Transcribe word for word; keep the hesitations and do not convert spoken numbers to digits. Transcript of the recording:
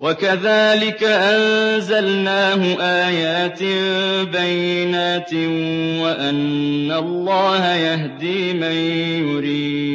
وَكَذَٰلِكَ أَنزَلْنَاهُ آيَاتٍ بَيِّنَاتٍ وَأَنَّ اللَّهَ يَهْدِي مَن يُرِيدُ